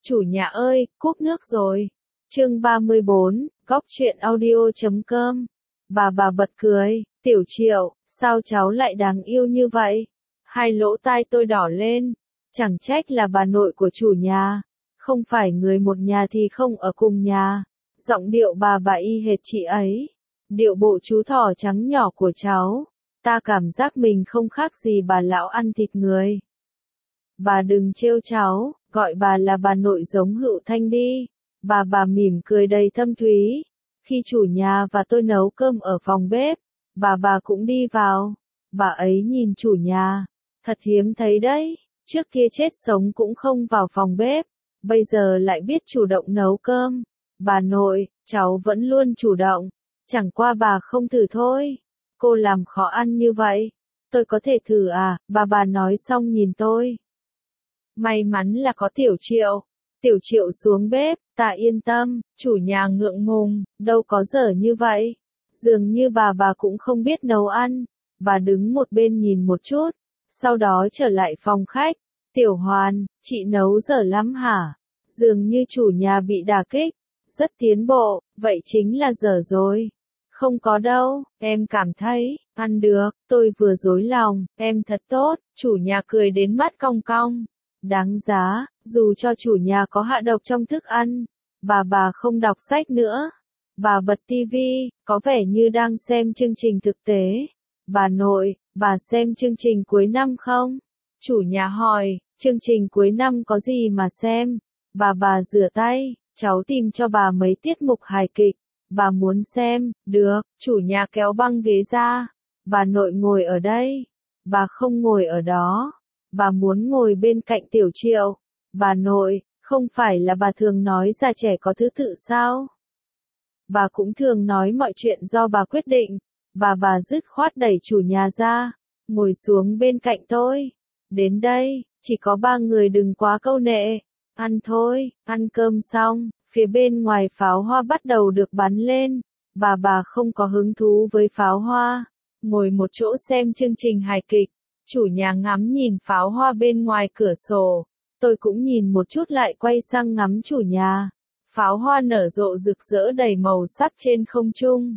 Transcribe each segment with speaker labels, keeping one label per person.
Speaker 1: Chủ nhà ơi, cúp nước rồi. Chương 34, góc truyện audio.com. Bà bật cười, Tiểu Triệu, sao cháu lại đáng yêu như vậy? Hai lỗ tai tôi đỏ lên, chẳng trách là bà nội của chủ nhà. Không phải người một nhà thì không ở cùng nhà. Giọng điệu bà y hệt chị ấy. Điệu bộ chú thỏ trắng nhỏ của cháu. Ta cảm giác mình không khác gì bà lão ăn thịt người. Bà đừng trêu cháu, gọi bà là bà nội giống Hữu Thanh đi. Bà mỉm cười đầy thâm thúy. Khi chủ nhà và tôi nấu cơm ở phòng bếp, bà cũng đi vào. Bà ấy nhìn chủ nhà. Thật hiếm thấy đấy, trước kia chết sống cũng không vào phòng bếp. Bây giờ lại biết chủ động nấu cơm. Bà nội, cháu vẫn luôn chủ động. Chẳng qua bà không thử thôi. Cô làm khó ăn như vậy. Tôi có thể thử à? Bà nói xong nhìn tôi. May mắn là có Tiểu Triệu. Tiểu Triệu xuống bếp, ta yên tâm, chủ nhà ngượng ngùng, đâu có dở như vậy. Dường như bà cũng không biết nấu ăn. Bà đứng một bên nhìn một chút, sau đó trở lại phòng khách. Tiểu Hoàn, chị nấu dở lắm hả? Dường như chủ nhà bị đả kích. Rất tiến bộ, vậy chính là dở rồi. Không có đâu, em cảm thấy, ăn được, tôi vừa dối lòng, em thật tốt, chủ nhà cười đến mắt cong cong. Đáng giá, dù cho chủ nhà có hạ độc trong thức ăn, bà không đọc sách nữa. Bà bật tivi, có vẻ như đang xem chương trình thực tế. Bà nội, bà xem chương trình cuối năm không? Chủ nhà hỏi, chương trình cuối năm có gì mà xem? Bà rửa tay, cháu tìm cho bà mấy tiết mục hài kịch. Bà muốn xem, được, chủ nhà kéo băng ghế ra. Bà nội ngồi ở đây. Bà không ngồi ở đó. Bà muốn ngồi bên cạnh Tiểu Triệu. Bà nội, không phải là bà thường nói già trẻ có thứ tự sao? Bà cũng thường nói mọi chuyện do bà quyết định. Bà dứt khoát đẩy chủ nhà ra, ngồi xuống bên cạnh tôi. Đến đây, chỉ có 3 người đừng quá câu nệ. Ăn thôi, ăn cơm xong, phía bên ngoài pháo hoa bắt đầu được bắn lên. Bà không có hứng thú với pháo hoa. Ngồi một chỗ xem chương trình hài kịch. Chủ nhà ngắm nhìn pháo hoa bên ngoài cửa sổ. Tôi cũng nhìn một chút lại quay sang ngắm chủ nhà. Pháo hoa nở rộ rực rỡ đầy màu sắc trên không trung.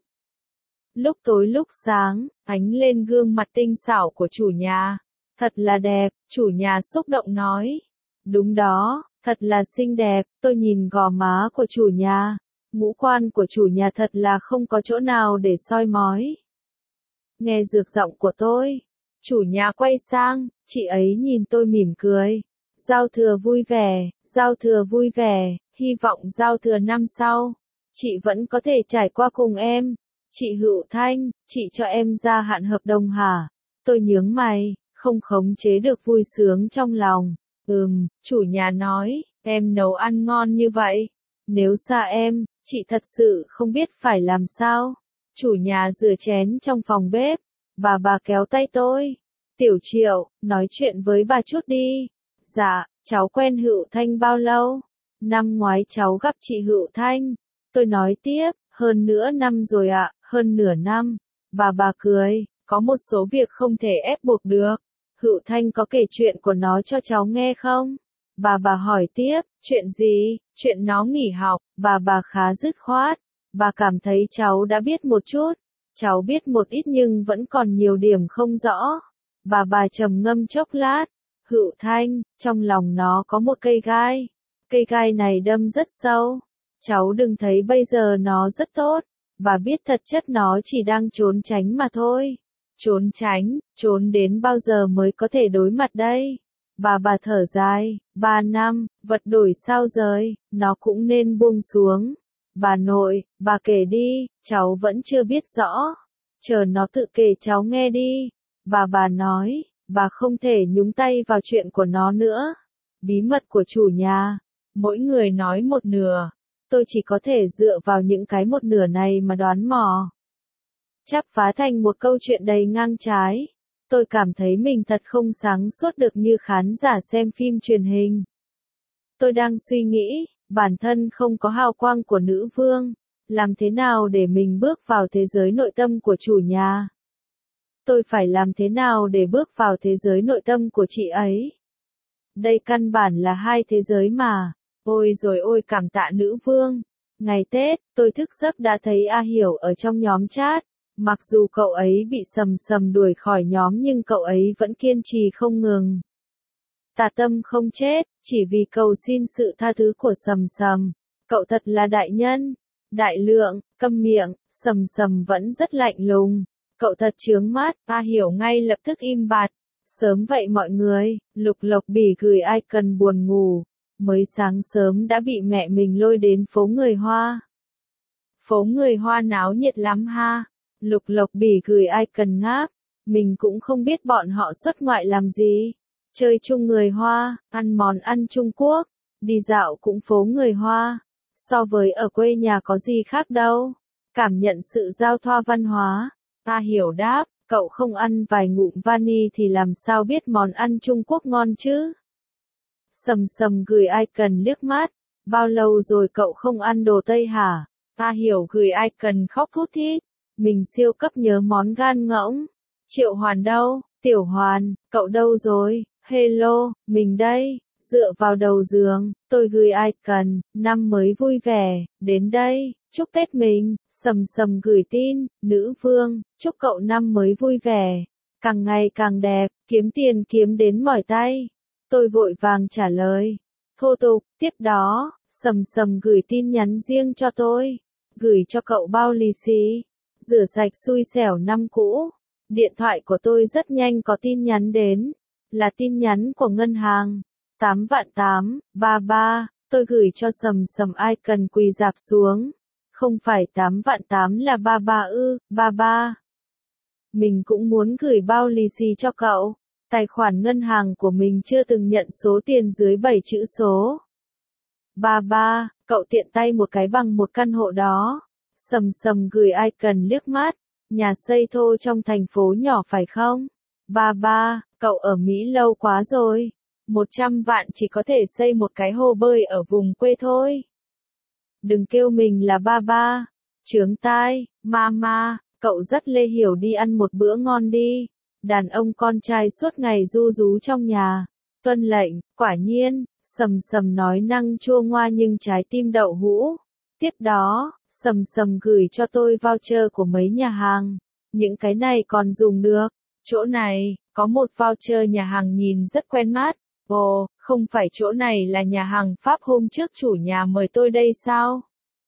Speaker 1: Lúc tối lúc sáng, ánh lên gương mặt tinh xảo của chủ nhà. Thật là đẹp, chủ nhà xúc động nói. Đúng đó, thật là xinh đẹp, tôi nhìn gò má của chủ nhà. Ngũ quan của chủ nhà thật là không có chỗ nào để soi mói. Nghe dược giọng của tôi. Chủ nhà quay sang, chị ấy nhìn tôi mỉm cười. Giao thừa vui vẻ, giao thừa vui vẻ, hy vọng giao thừa năm sau, chị vẫn có thể trải qua cùng em. Chị Hữu Thanh, chị cho em gia hạn hợp đồng hả? Tôi nhướng mày, không khống chế được vui sướng trong lòng. Chủ nhà nói, em nấu ăn ngon như vậy. Nếu xa em, chị thật sự không biết phải làm sao. Chủ nhà rửa chén trong phòng bếp. Bà kéo tay tôi. Tiểu Triệu, nói chuyện với bà chút đi. Dạ, cháu quen Hữu Thanh bao lâu? Năm ngoái cháu gặp chị Hữu Thanh. Tôi nói tiếp, hơn nửa năm rồi ạ, hơn nửa năm. Bà cười, có một số việc không thể ép buộc được. Hữu Thanh có kể chuyện của nó cho cháu nghe không? Bà hỏi tiếp, chuyện gì? Chuyện nó nghỉ học. Bà khá dứt khoát. Bà cảm thấy cháu đã biết một chút. Cháu biết một ít nhưng vẫn còn nhiều điểm không rõ. Bà trầm ngâm chốc lát. Hữu Thanh, trong lòng nó có một cây gai. Cây gai này đâm rất sâu. Cháu đừng thấy bây giờ nó rất tốt. Bà biết thật chất nó chỉ đang trốn tránh mà thôi. Trốn tránh, trốn đến bao giờ mới có thể đối mặt đây? Bà thở dài, 3 năm, vật đổi sao rời, nó cũng nên buông xuống. Bà nội, bà kể đi, cháu vẫn chưa biết rõ. Chờ nó tự kể cháu nghe đi. Bà nói, bà không thể nhúng tay vào chuyện của nó nữa. Bí mật của chủ nhà, mỗi người nói một nửa. Tôi chỉ có thể dựa vào những cái một nửa này mà đoán mò. Chắp vá thành một câu chuyện đầy ngang trái. Tôi cảm thấy mình thật không sáng suốt được như khán giả xem phim truyền hình. Tôi đang suy nghĩ, bản thân không có hào quang của nữ vương. Làm thế nào để mình bước vào thế giới nội tâm của chủ nhà? Tôi phải làm thế nào để bước vào thế giới nội tâm của chị ấy? Đây căn bản là hai thế giới mà. Ôi rồi ôi cảm tạ nữ vương. Ngày Tết, tôi thức giấc đã thấy A Hiểu ở trong nhóm chat. Mặc dù cậu ấy bị Sầm Sầm đuổi khỏi nhóm nhưng cậu ấy vẫn kiên trì không ngừng. Tà Tâm không chết, chỉ vì cầu xin sự tha thứ của Sầm Sầm. Cậu thật là đại nhân. Đại Lượng, câm miệng, Sầm Sầm vẫn rất lạnh lùng. Cậu thật chướng mắt, A Hiểu ngay lập tức im bặt. Sớm vậy mọi người, Lục Lộc Bỉ gửi icon buồn ngủ. Mới sáng sớm đã bị mẹ mình lôi đến phố người Hoa. Phố người Hoa náo nhiệt lắm ha. Lục Lộc Bỉ gửi icon ngáp. Mình cũng không biết bọn họ xuất ngoại làm gì. Chơi chung người Hoa, ăn món ăn Trung Quốc, đi dạo cũng phố người Hoa. So với ở quê nhà có gì khác đâu. Cảm nhận sự giao thoa văn hóa. A Hiểu đáp, cậu không ăn vài ngụm vani thì làm sao biết món ăn Trung Quốc ngon chứ? Sầm Sầm gửi icon liếc mắt. Bao lâu rồi cậu không ăn đồ Tây hả? A Hiểu gửi icon khóc thút thít. Mình siêu cấp nhớ món gan ngỗng. Triệu Hoàn đâu? Tiểu Hoàn, cậu đâu rồi? Hello, mình đây. Dựa vào đầu giường, tôi gửi icon, năm mới vui vẻ, đến đây, chúc Tết mình. Sầm Sầm gửi tin, nữ vương, chúc cậu năm mới vui vẻ, càng ngày càng đẹp, kiếm tiền kiếm đến mỏi tay. Tôi vội vàng trả lời, thô tục. Tiếp đó, Sầm Sầm gửi tin nhắn riêng cho tôi, gửi cho cậu bao lì xì, rửa sạch xui xẻo năm cũ. Điện thoại của tôi rất nhanh có tin nhắn đến, là tin nhắn của ngân hàng. 8.833, tôi gửi cho Sầm Sầm icon quỳ rạp xuống. Không phải 8.8 là 33 ư, 33. Mình cũng muốn gửi bao lì xì cho cậu. Tài khoản ngân hàng của mình chưa từng nhận số tiền dưới 7 chữ số. 33, cậu tiện tay một cái bằng một căn hộ đó. Sầm Sầm gửi icon liếc mắt. Nhà xây thô trong thành phố nhỏ phải không? 33, cậu ở Mỹ lâu quá rồi. 100 vạn chỉ có thể xây một cái hồ bơi ở vùng quê thôi. Đừng kêu mình là 33. Chướng tai, mama, cậu dắt Lê Hiểu đi ăn một bữa ngon đi. Đàn ông con trai suốt ngày ru rú trong nhà. Tuân lệnh, quả nhiên, Sầm Sầm nói năng chua ngoa nhưng trái tim đậu hũ. Tiếp đó, Sầm Sầm gửi cho tôi voucher của mấy nhà hàng. Những cái này còn dùng được. Chỗ này, có một voucher nhà hàng nhìn rất quen mắt. Ồ, không phải chỗ này là nhà hàng Pháp hôm trước chủ nhà mời tôi đây sao?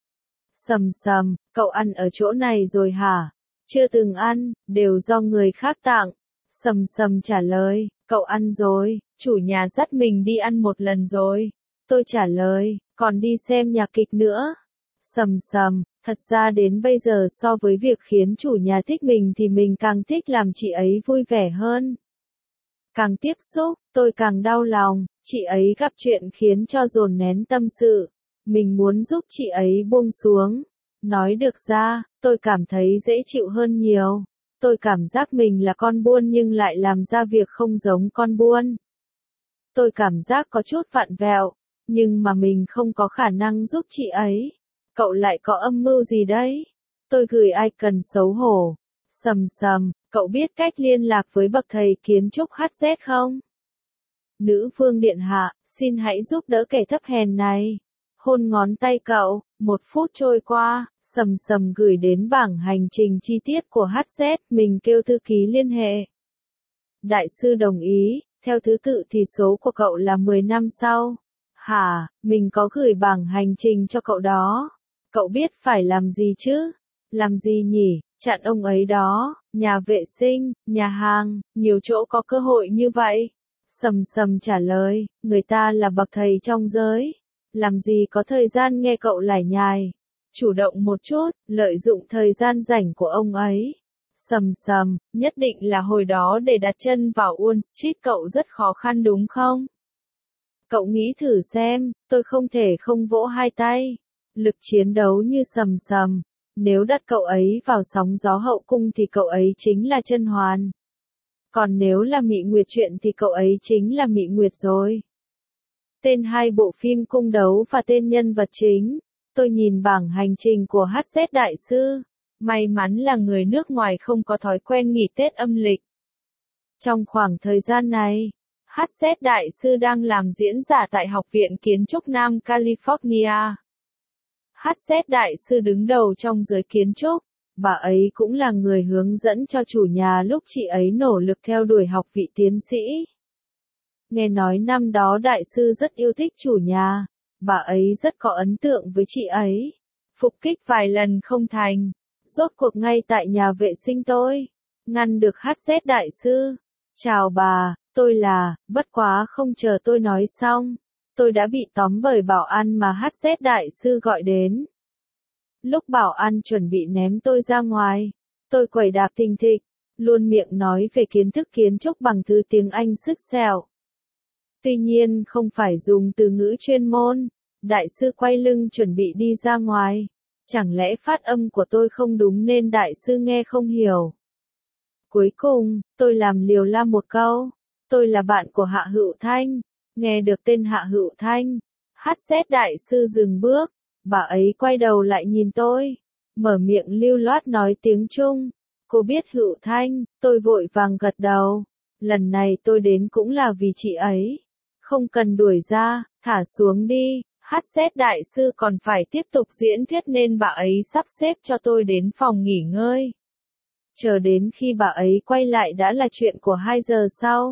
Speaker 1: Sầm Sầm, cậu ăn ở chỗ này rồi hả? Chưa từng ăn, đều do người khác tặng. Sầm Sầm trả lời, cậu ăn rồi, chủ nhà dắt mình đi ăn một lần rồi. Tôi trả lời, còn đi xem nhạc kịch nữa. Sầm Sầm, thật ra đến bây giờ so với việc khiến chủ nhà thích mình thì mình càng thích làm chị ấy vui vẻ hơn. Càng tiếp xúc, tôi càng đau lòng, chị ấy gặp chuyện khiến cho dồn nén tâm sự. Mình muốn giúp chị ấy buông xuống. Nói được ra, tôi cảm thấy dễ chịu hơn nhiều. Tôi cảm giác mình là con buôn nhưng lại làm ra việc không giống con buôn. Tôi cảm giác có chút vặn vẹo, nhưng mà mình không có khả năng giúp chị ấy. Cậu lại có âm mưu gì đấy? Tôi gửi icon xấu hổ. Sầm Sầm, cậu biết cách liên lạc với bậc thầy kiến trúc HZ không? Nữ vương điện hạ, xin hãy giúp đỡ kẻ thấp hèn này. Hôn ngón tay cậu. 1 phút trôi qua, Sầm Sầm gửi đến bảng hành trình chi tiết của HZ, mình kêu thư ký liên hệ. Đại sư đồng ý, theo thứ tự thì số của cậu là 10 năm sau. Hả, mình có gửi bảng hành trình cho cậu đó. Cậu biết phải làm gì chứ? Làm gì nhỉ? Chặn ông ấy đó, nhà vệ sinh, nhà hàng, nhiều chỗ có cơ hội như vậy. Sầm Sầm trả lời, người ta là bậc thầy trong giới. Làm gì có thời gian nghe cậu lải nhải. Chủ động một chút, lợi dụng thời gian rảnh của ông ấy. Sầm Sầm, nhất định là hồi đó để đặt chân vào Wall Street cậu rất khó khăn đúng không? Cậu nghĩ thử xem, tôi không thể không vỗ hai tay. Lực chiến đấu như Sầm Sầm. Nếu đặt cậu ấy vào sóng gió hậu cung thì cậu ấy chính là Chân Hoàn. Còn nếu là Mị Nguyệt truyện thì cậu ấy chính là Mị Nguyệt rồi. Tên 2 bộ phim cung đấu và tên nhân vật chính. Tôi nhìn bảng hành trình của HZ đại sư. May mắn là người nước ngoài không có thói quen nghỉ Tết âm lịch. Trong khoảng thời gian này, HZ đại sư đang làm diễn giả tại Học viện Kiến trúc Nam California. HZ đại sư đứng đầu trong giới kiến trúc. Bà ấy cũng là người hướng dẫn cho chủ nhà lúc chị ấy nỗ lực theo đuổi học vị tiến sĩ. Nghe nói năm đó đại sư rất yêu thích chủ nhà. Bà ấy rất có ấn tượng với chị ấy. Phục kích vài lần không thành. Rốt cuộc ngay tại nhà vệ sinh tôi ngăn được HZ đại sư. Chào bà, tôi là, bất quá không chờ tôi nói xong. Tôi đã bị tóm bởi bảo an mà HZ đại sư gọi đến. Lúc bảo an chuẩn bị ném tôi ra ngoài, tôi quẩy đạp thình thịch, luôn miệng nói về kiến thức kiến trúc bằng thứ tiếng Anh sứt sẹo. Tuy nhiên không phải dùng từ ngữ chuyên môn, đại sư quay lưng chuẩn bị đi ra ngoài. Chẳng lẽ phát âm của tôi không đúng nên đại sư nghe không hiểu. Cuối cùng, tôi làm liều la một câu. Tôi là bạn của Hạ Hữu Thanh. Nghe được tên Hạ Hữu Thanh, HZ đại sư dừng bước. Bà ấy quay đầu lại nhìn tôi, mở miệng lưu loát nói tiếng Trung. Cô biết Hữu Thanh, tôi vội vàng gật đầu. Lần này tôi đến cũng là vì chị ấy. Không cần đuổi ra, thả xuống đi. HZ đại sư còn phải tiếp tục diễn thuyết nên bà ấy sắp xếp cho tôi đến phòng nghỉ ngơi. Chờ đến khi bà ấy quay lại đã là chuyện của 2 giờ sau.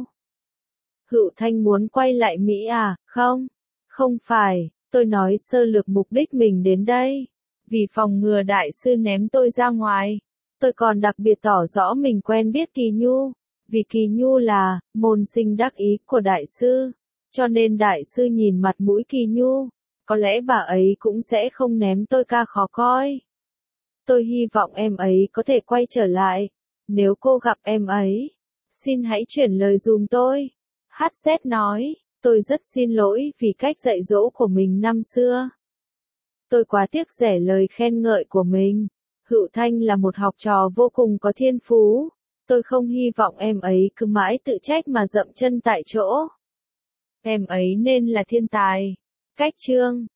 Speaker 1: Hữu Thanh muốn quay lại Mỹ à? Không. Không phải, tôi nói sơ lược mục đích mình đến đây. Vì phòng ngừa đại sư ném tôi ra ngoài. Tôi còn đặc biệt tỏ rõ mình quen biết Kỳ Nhu. Vì Kỳ Nhu là môn sinh đắc ý của đại sư. Cho nên đại sư nhìn mặt mũi Kỳ Nhu. Có lẽ bà ấy cũng sẽ không ném tôi ca khó coi. Tôi hy vọng em ấy có thể quay trở lại. Nếu cô gặp em ấy, xin hãy chuyển lời dùm tôi. HZ nói, tôi rất xin lỗi vì cách dạy dỗ của mình năm xưa. Tôi quá tiếc rẻ lời khen ngợi của mình. Hữu Thanh là một học trò vô cùng có thiên phú. Tôi không hy vọng em ấy cứ mãi tự trách mà dậm chân tại chỗ. Em ấy nên là thiên tài. Cách chương